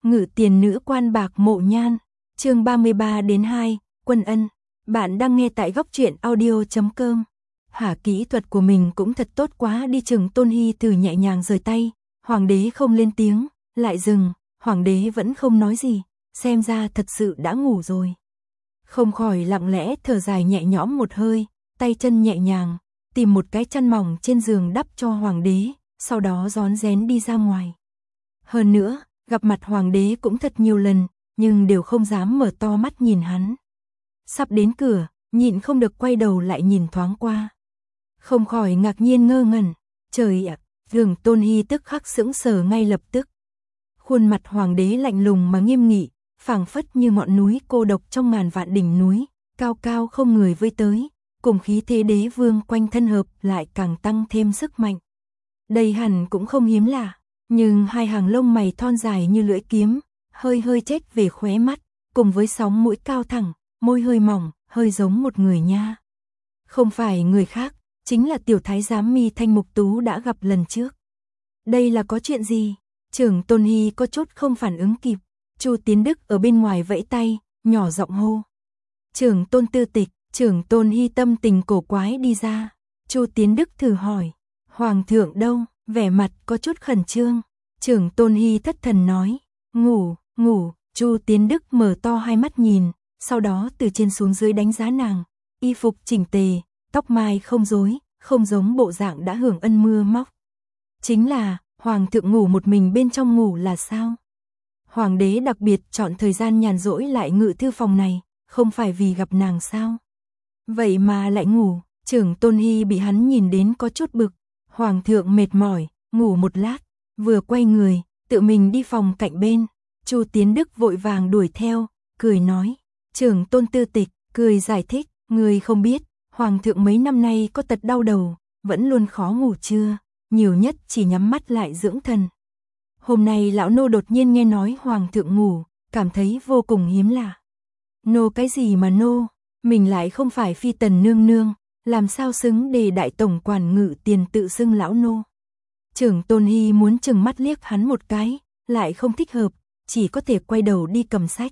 Ngự tiền nữ quan bạc mộ nhan, chương 33-2, Quân Ân. Bạn đang nghe tại góc truyện audio.com. Hả, kỹ thuật của mình cũng thật tốt quá đi. Chừng Tôn Hy thử nhẹ nhàng rời tay, hoàng đế không lên tiếng, lại dừng, hoàng đế vẫn không nói gì, xem ra thật sự đã ngủ rồi. Không khỏi lặng lẽ thở dài nhẹ nhõm một hơi, tay chân nhẹ nhàng, tìm một cái chăn mỏng trên giường đắp cho hoàng đế, sau đó rón rén đi ra ngoài. Hơn nữa, gặp mặt hoàng đế cũng thật nhiều lần, nhưng đều không dám mở to mắt nhìn hắn. Sắp đến cửa, nhịn không được quay đầu lại nhìn thoáng qua. Không khỏi ngạc nhiên ngơ ngẩn, trời ạ, Đường Tôn Hy tức khắc sững sờ ngay lập tức. Khuôn mặt hoàng đế lạnh lùng mà nghiêm nghị, phảng phất như ngọn núi cô độc trong ngàn vạn đỉnh núi, cao cao không người với tới, cùng khí thế đế vương quanh thân hợp lại càng tăng thêm sức mạnh. Đây hẳn cũng không hiếm lạ, nhưng hai hàng lông mày thon dài như lưỡi kiếm, hơi hơi chếch về khóe mắt, cùng với sóng mũi cao thẳng, môi hơi mỏng, hơi giống một người nha. Không phải người khác, chính là tiểu thái giám Mi Thanh Mục Tú đã gặp lần trước. Đây là có chuyện gì? Trưởng Tôn Hy có chút không phản ứng kịp, Chu Tiến Đức ở bên ngoài vẫy tay, nhỏ giọng hô. Trưởng Tôn Tư Tịch. Trưởng Tôn Hy tâm tình cổ quái đi ra. Chu Tiến Đức thử hỏi, hoàng thượng đâu? Vẻ mặt có chút khẩn trương. Trưởng Tôn Hy thất thần nói, ngủ. Chu Tiến Đức mở to hai mắt nhìn, sau đó từ trên xuống dưới đánh giá nàng, y phục chỉnh tề, tóc mai không rối, không giống bộ dạng đã hưởng ân mưa móc. Chính là, hoàng thượng ngủ một mình bên trong ngủ là sao? Hoàng đế đặc biệt chọn thời gian nhàn rỗi lại ngự thư phòng này, không phải vì gặp nàng sao? Vậy mà lại ngủ. Trưởng Tôn Hy bị hắn nhìn đến có chút bực. Hoàng thượng mệt mỏi, ngủ một lát, vừa quay người, tự mình đi phòng cạnh bên. Chu Tiến Đức vội vàng đuổi theo, cười nói. Trưởng Tôn Tư Tịch, cười giải thích, người không biết, hoàng thượng mấy năm nay có tật đau đầu, vẫn luôn khó ngủ trưa, nhiều nhất chỉ nhắm mắt lại dưỡng thần. Hôm nay lão nô đột nhiên nghe nói hoàng thượng ngủ, cảm thấy vô cùng hiếm lạ. Nô cái gì mà nô? Mình lại không phải phi tần nương nương, làm sao xứng để đại tổng quản ngự tiền tự xưng lão nô. Trưởng Tôn Hy muốn chừng mắt liếc hắn một cái, lại không thích hợp, chỉ có thể quay đầu đi cầm sách.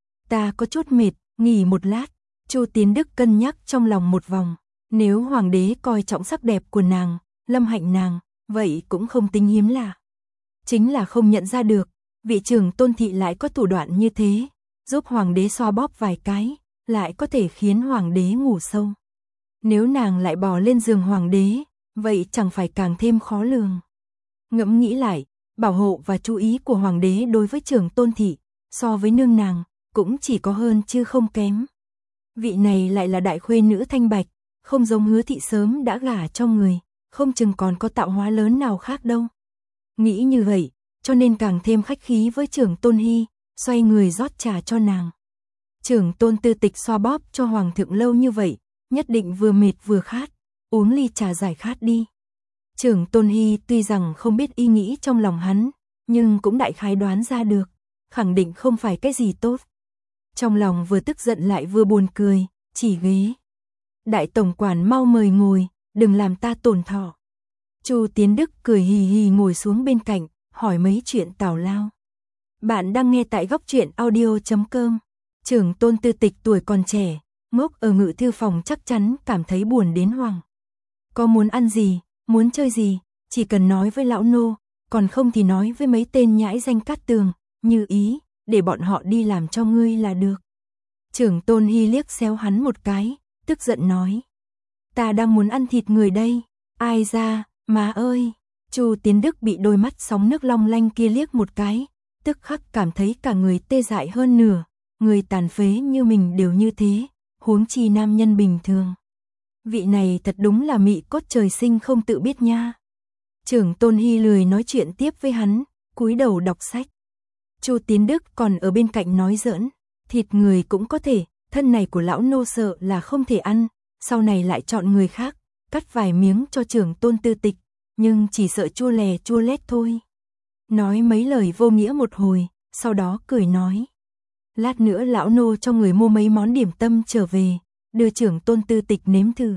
Ta có chút mệt, nghỉ một lát. Chu Tiến Đức cân nhắc trong lòng một vòng, nếu hoàng đế coi trọng sắc đẹp của nàng, lâm hạnh nàng, vậy cũng không tính hiếm lạ. Chính là không nhận ra được, vị trưởng Tôn thị lại có thủ đoạn như thế, giúp hoàng đế xoa bóp vài cái, lại có thể khiến hoàng đế ngủ sâu. Nếu nàng lại bò lên giường hoàng đế, vậy chẳng phải càng thêm khó lường. Ngẫm nghĩ lại, bảo hộ và chú ý của hoàng đế đối với trưởng Tôn thị, so với nương nàng, cũng chỉ có hơn chứ không kém. Vị này lại là đại khuê nữ thanh bạch, không giống Hứa thị sớm đã gả cho người, không chừng còn có tạo hóa lớn nào khác đâu. Nghĩ như vậy, cho nên càng thêm khách khí với trưởng Tôn Hy, xoay người rót trà cho nàng. Trưởng Tôn Tư Tịch xoa bóp cho hoàng thượng lâu như vậy, nhất định vừa mệt vừa khát, uống ly trà giải khát đi. Trưởng Tôn Hy tuy rằng không biết ý nghĩ trong lòng hắn, nhưng cũng đại khái đoán ra được, khẳng định không phải cái gì tốt. Trong lòng vừa tức giận lại vừa buồn cười, chỉ ghế. Đại tổng quản mau mời ngồi, đừng làm ta tổn thọ. Chu Tiến Đức cười hì hì ngồi xuống bên cạnh, hỏi mấy chuyện tào lao. Bạn đang nghe tại góc truyện audio.com. Trưởng Tôn Tư Tịch tuổi còn trẻ, ngốc ở ngự thư phòng chắc chắn cảm thấy buồn đến hoảng. Có muốn ăn gì, muốn chơi gì, chỉ cần nói với lão nô, còn không thì nói với mấy tên nhãi danh Cát Tường, Như Ý, để bọn họ đi làm cho ngươi là được. Trưởng Tôn Hy liếc xéo hắn một cái, tức giận nói. Ta đang muốn ăn thịt người đây, ai ra, má ơi. Chu Tiến Đức bị đôi mắt sóng nước long lanh kia liếc một cái, tức khắc cảm thấy cả người tê dại hơn nửa. Người tàn phế như mình đều như thế, huống chi nam nhân bình thường. Vị này thật đúng là mị cốt trời sinh không tự biết nha. Trưởng Tôn Hy lười nói chuyện tiếp với hắn, cúi đầu đọc sách. Chu Tiến Đức còn ở bên cạnh nói giỡn, thịt người cũng có thể, thân này của lão nô sợ là không thể ăn, sau này lại chọn người khác, cắt vài miếng cho trưởng Tôn Tư Tịch, nhưng chỉ sợ chua lè chua lét thôi. Nói mấy lời vô nghĩa một hồi, sau đó cười nói. Lát nữa lão nô cho người mua mấy món điểm tâm trở về, đưa trưởng Tôn Tư Tịch nếm thử.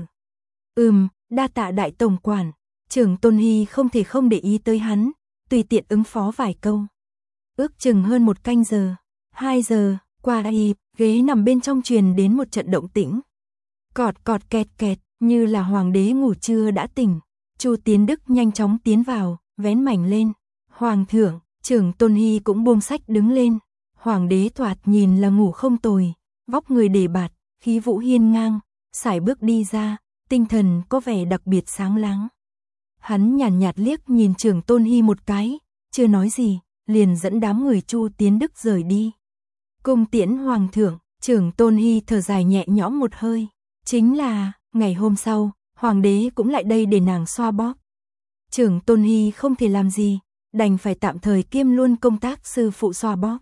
Đa tạ đại tổng quản. Trưởng Tôn Hy không thể không để ý tới hắn, tùy tiện ứng phó vài câu. ước chừng hơn 1 canh giờ. 2 giờ, qua đi, ghế nằm bên trong truyền đến một trận động tĩnh. Cọt cọt kẹt kẹt, như là hoàng đế ngủ trưa đã tỉnh. Chu Tiến Đức nhanh chóng tiến vào, vén mảnh lên. Hoàng thượng, Trưởng Tôn Hy cũng buông sách đứng lên. Hoàng đế thoạt nhìn là ngủ không tồi, vóc người đề bạt, khí vũ hiên ngang, sải bước đi ra, tinh thần có vẻ đặc biệt sáng láng. Hắn nhàn nhạt liếc nhìn Trưởng Tôn Hy một cái, chưa nói gì, liền dẫn đám người Chu Tiến Đức rời đi. Cung tiễn hoàng thượng, Trưởng Tôn Hy thở dài nhẹ nhõm một hơi. Chính là, ngày hôm sau, hoàng đế cũng lại đây để nàng xoa bóp. Trưởng Tôn Hy không thể làm gì, đành phải tạm thời kiêm luôn công tác sư phụ xoa bóp.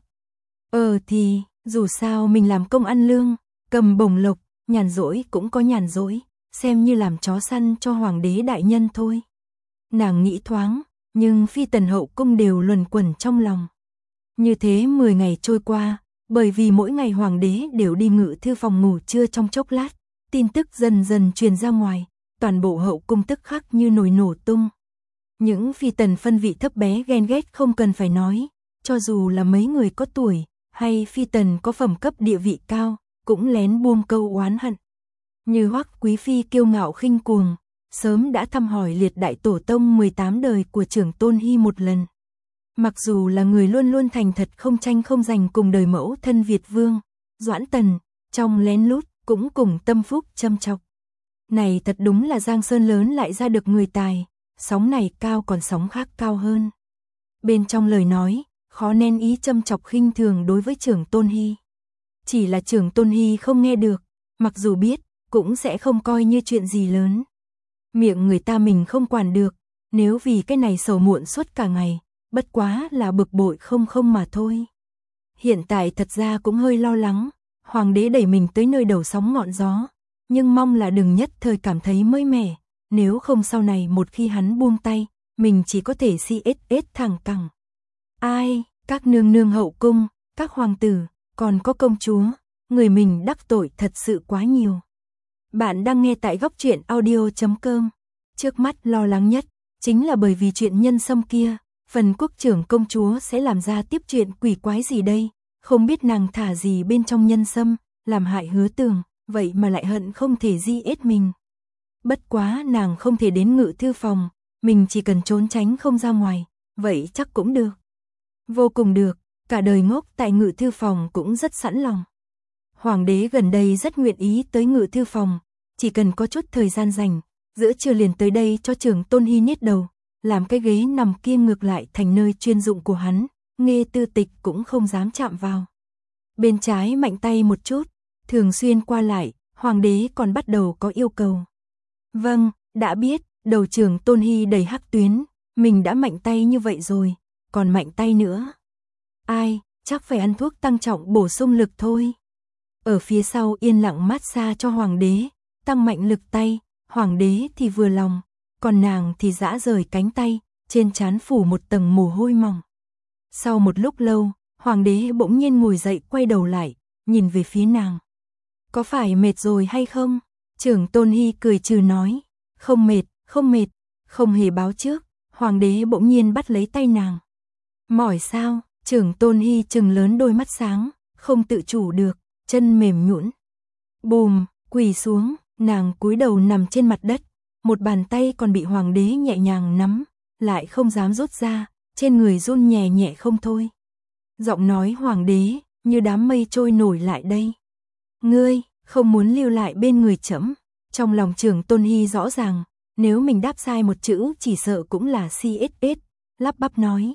Thì, dù sao mình làm công ăn lương, cầm bổng lộc, nhàn rỗi cũng có nhàn rỗi, xem như làm chó săn cho hoàng đế đại nhân thôi. Nàng nghĩ thoáng, nhưng phi tần hậu cung đều luẩn quẩn trong lòng. Như thế 10 ngày trôi qua, bởi vì mỗi ngày hoàng đế đều đi ngự thư phòng ngủ trưa trong chốc lát, tin tức dần dần truyền ra ngoài, toàn bộ hậu cung tức khắc như nồi nổ tung. Những phi tần phân vị thấp bé ghen ghét không cần phải nói, cho dù là mấy người có tuổi, hay phi tần có phẩm cấp địa vị cao, cũng lén buông câu oán hận. Như Hoắc quý phi kiêu ngạo khinh cuồng, sớm đã thăm hỏi liệt đại tổ tông 18 đời của Trưởng Tôn Hy một lần. Mặc dù là người luôn luôn thành thật không tranh không giành cùng đời mẫu thân Việt Vương, Doãn Tần, trong lén lút cũng cùng tâm phúc châm chọc. Này thật đúng là giang sơn lớn lại ra được người tài, sóng này cao còn sóng khác cao hơn. Bên trong lời nói, khó nén ý châm chọc khinh thường đối với Trưởng Tôn Hy. Chỉ là Trưởng Tôn Hy không nghe được, mặc dù biết, cũng sẽ không coi như chuyện gì lớn. Miệng người ta mình không quản được, nếu vì cái này sầu muộn suốt cả ngày, bất quá là bực bội không mà thôi. Hiện tại thật ra cũng hơi lo lắng, hoàng đế đẩy mình tới nơi đầu sóng ngọn gió, nhưng mong là đừng nhất thời cảm thấy mới mẻ, nếu không sau này một khi hắn buông tay, mình chỉ có thể CSS thẳng cẳng. Ai, các nương nương hậu cung, các hoàng tử, còn có công chúa, người mình đắc tội thật sự quá nhiều. Bạn đang nghe tại góc truyện audio.com. Trước mắt lo lắng nhất, chính là bởi vì chuyện nhân sâm kia, phần quốc trưởng công chúa sẽ làm ra tiếp chuyện quỷ quái gì đây, không biết nàng thả gì bên trong nhân sâm, làm hại Hứa Tường, vậy mà lại hận không thể giết mình. Bất quá nàng không thể đến ngự thư phòng, mình chỉ cần trốn tránh không ra ngoài, vậy chắc cũng được. Vô cùng được, cả đời ngốc tại ngự thư phòng cũng rất sẵn lòng. Hoàng đế gần đây rất nguyện ý tới ngự thư phòng, chỉ cần có chút thời gian rảnh, giữa trưa liền tới đây cho Trưởng Tôn Hy niết đầu, làm cái ghế nằm kia ngược lại thành nơi chuyên dụng của hắn, Nghe Tư Tịch cũng không dám chạm vào. Bên trái mạnh tay một chút, thường xuyên qua lại, hoàng đế còn bắt đầu có yêu cầu. Vâng, đã biết, đầu Trưởng Tôn Hy đầy hắc tuyến, mình đã mạnh tay như vậy rồi, còn mạnh tay nữa. Ai, chắc phải ăn thuốc tăng trọng bổ sung lực thôi. Ở phía sau yên lặng mát xa cho hoàng đế, tăng mạnh lực tay, hoàng đế thì vừa lòng, còn nàng thì giã rời cánh tay, trên trán phủ một tầng mồ hôi mỏng. Sau một lúc lâu, hoàng đế bỗng nhiên ngồi dậy quay đầu lại, nhìn về phía nàng. Có phải mệt rồi hay không? Trưởng Tôn Hy cười trừ nói, không mệt, không hề báo trước, hoàng đế bỗng nhiên bắt lấy tay nàng. Mỏi sao? Trưởng Tôn Hy trừng lớn đôi mắt sáng, không tự chủ được, chân mềm nhũn. Bùm, quỳ xuống, nàng cúi đầu nằm trên mặt đất, một bàn tay còn bị hoàng đế nhẹ nhàng nắm, lại không dám rút ra, trên người run nhẹ nhẹ không thôi. Giọng nói hoàng đế, như đám mây trôi nổi lại đây. Ngươi, không muốn lưu lại bên người trẫm. Trong lòng Trưởng Tôn Hy rõ ràng, nếu mình đáp sai một chữ chỉ sợ cũng là CSS, lắp bắp nói.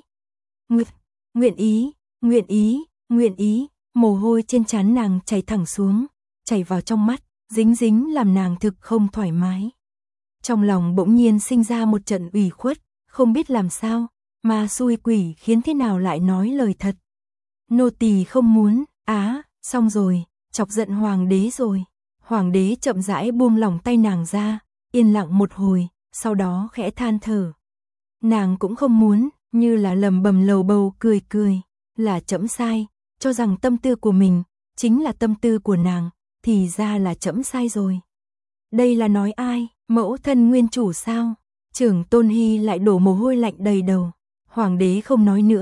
Nguyện ý, mồ hôi trên trán nàng chảy thẳng xuống, chảy vào trong mắt, dính làm nàng thực không thoải mái. Trong lòng bỗng nhiên sinh ra một trận ủy khuất, không biết làm sao, mà xui quỷ khiến thế nào lại nói lời thật. Nô tỳ không muốn, xong rồi, chọc giận hoàng đế rồi. Hoàng đế chậm rãi buông lỏng tay nàng ra, yên lặng một hồi, sau đó khẽ than thở. Nàng cũng không muốn, như là lầm bầm lầu bầu cười, là trẫm sai, cho rằng tâm tư của mình chính là tâm tư của nàng, thì ra là trẫm sai rồi. Đây là nói ai, mẫu thân nguyên chủ sao? Trưởng Tôn Hy lại đổ mồ hôi lạnh đầy đầu. Hoàng đế không nói nữa,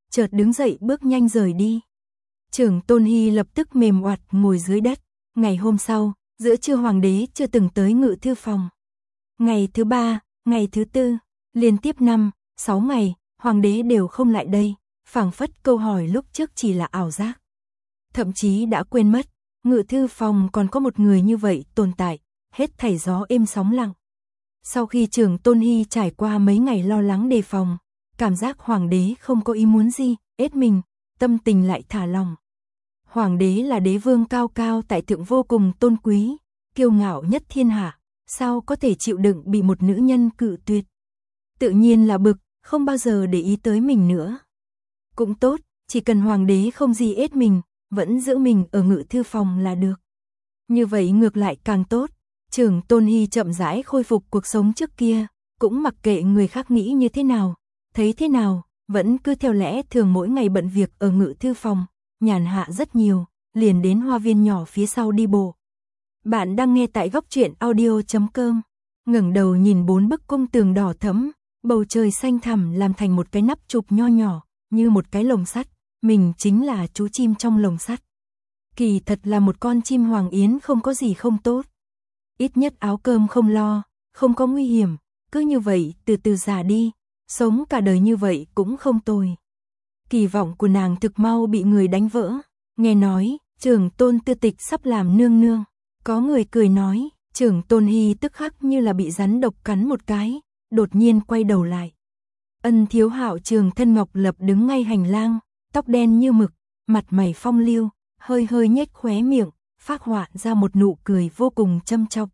chợt đứng dậy bước nhanh rời đi. Trưởng Tôn Hy lập tức mềm oặt ngồi dưới đất. Ngày hôm sau, giữa trưa hoàng đế chưa từng tới ngự thư phòng. Ngày thứ 3, ngày thứ 4, liên tiếp 5-6 ngày, hoàng đế đều không lại đây, phảng phất câu hỏi lúc trước chỉ là ảo giác. Thậm chí đã quên mất, ngự thư phòng còn có một người như vậy tồn tại, hết thảy gió êm sóng lặng. Sau khi trưởng Tôn Hy trải qua mấy ngày lo lắng đề phòng, cảm giác hoàng đế không có ý muốn gì, ết mình, tâm tình lại thả lòng. Hoàng đế là đế vương cao cao tại thượng vô cùng tôn quý, kiêu ngạo nhất thiên hạ, sao có thể chịu đựng bị một nữ nhân cự tuyệt. Tự nhiên là bực, không bao giờ để ý tới mình nữa. Cũng tốt, chỉ cần hoàng đế không gì ết mình, vẫn giữ mình ở ngự thư phòng là được. Như vậy ngược lại càng tốt, trưởng Tôn Hy chậm rãi khôi phục cuộc sống trước kia, cũng mặc kệ người khác nghĩ như thế nào, thấy thế nào, vẫn cứ theo lẽ thường mỗi ngày bận việc ở ngự thư phòng, nhàn hạ rất nhiều, liền đến hoa viên nhỏ phía sau đi bộ. Bạn đang nghe tại góc truyện audio.com, ngẩng đầu nhìn 4 bức cung tường đỏ thẫm, bầu trời xanh thẳm làm thành một cái nắp chụp nho nhỏ, như một cái lồng sắt, mình chính là chú chim trong lồng sắt. Kỳ thật là một con chim hoàng yến không có gì không tốt. Ít nhất áo cơm không lo, không có nguy hiểm, cứ như vậy từ từ già đi, sống cả đời như vậy cũng không tồi. Kỳ vọng của nàng thực mau bị người đánh vỡ, nghe nói, trưởng Tôn Tư Tịch sắp làm nương nương. Có người cười nói, trưởng Tôn Hy tức khắc như là bị rắn độc cắn một cái, đột nhiên quay đầu lại. Ân Thiếu Hạo trường thân ngọc lập đứng ngay hành lang, tóc đen như mực, mặt mày phong lưu, hơi hơi nhếch khóe miệng, phác họa ra một nụ cười vô cùng châm chọc.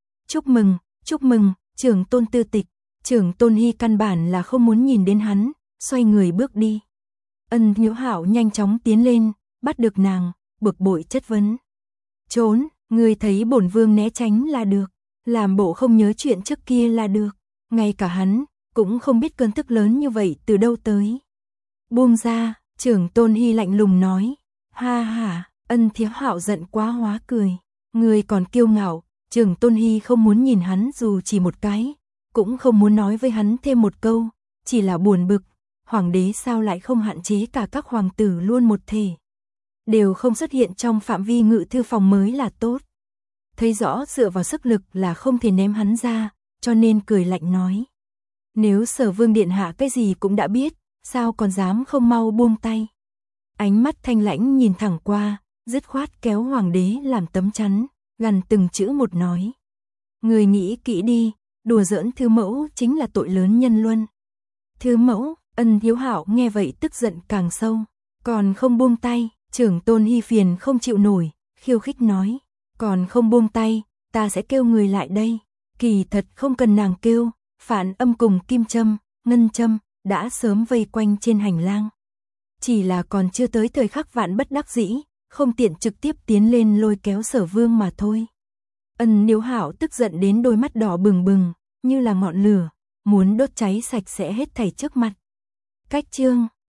Chúc mừng, trưởng Tôn Tư Tịch. Trưởng Tôn Hy căn bản là không muốn nhìn đến hắn, xoay người bước đi. Ân Thiếu Hạo nhanh chóng tiến lên, bắt được nàng, bực bội chất vấn. Trốn, người thấy bổn vương né tránh là được, làm bộ không nhớ chuyện trước kia là được, ngay cả hắn cũng không biết cơn tức lớn như vậy từ đâu tới. Buông ra, trưởng Tôn Hy lạnh lùng nói. Ha ha, Ân Thiếu Hạo giận quá hóa cười. Người còn kiêu ngạo, trưởng Tôn Hy không muốn nhìn hắn dù chỉ một cái, cũng không muốn nói với hắn thêm một câu, chỉ là buồn bực, hoàng đế sao lại không hạn chế cả các hoàng tử luôn một thể. Đều không xuất hiện trong phạm vi ngự thư phòng mới là tốt. Thấy rõ dựa vào sức lực là không thể ném hắn ra, cho nên cười lạnh nói. Nếu Sở Vương điện hạ cái gì cũng đã biết, sao còn dám không mau buông tay. Ánh mắt thanh lãnh nhìn thẳng qua, dứt khoát kéo hoàng đế làm tấm chắn, gằn từng chữ một nói. Người nghĩ kỹ đi, đùa giỡn Thư Mẫu chính là tội lớn nhân luân. Thư Mẫu, Ân Thiếu Hạo nghe vậy tức giận càng sâu, còn không buông tay, trưởng Tôn Hy phiền không chịu nổi, khiêu khích nói, còn không buông tay, ta sẽ kêu người lại đây. Kỳ thật không cần nàng kêu, Phản Âm cùng Kim Châm, Ngân Châm đã sớm vây quanh trên hành lang. Chỉ là còn chưa tới thời khắc vạn bất đắc dĩ, không tiện trực tiếp tiến lên lôi kéo Sở Vương mà thôi. Ân Thiếu Hạo tức giận đến đôi mắt đỏ bừng bừng, như là ngọn lửa, muốn đốt cháy sạch sẽ hết thảy trước mặt. Cách chương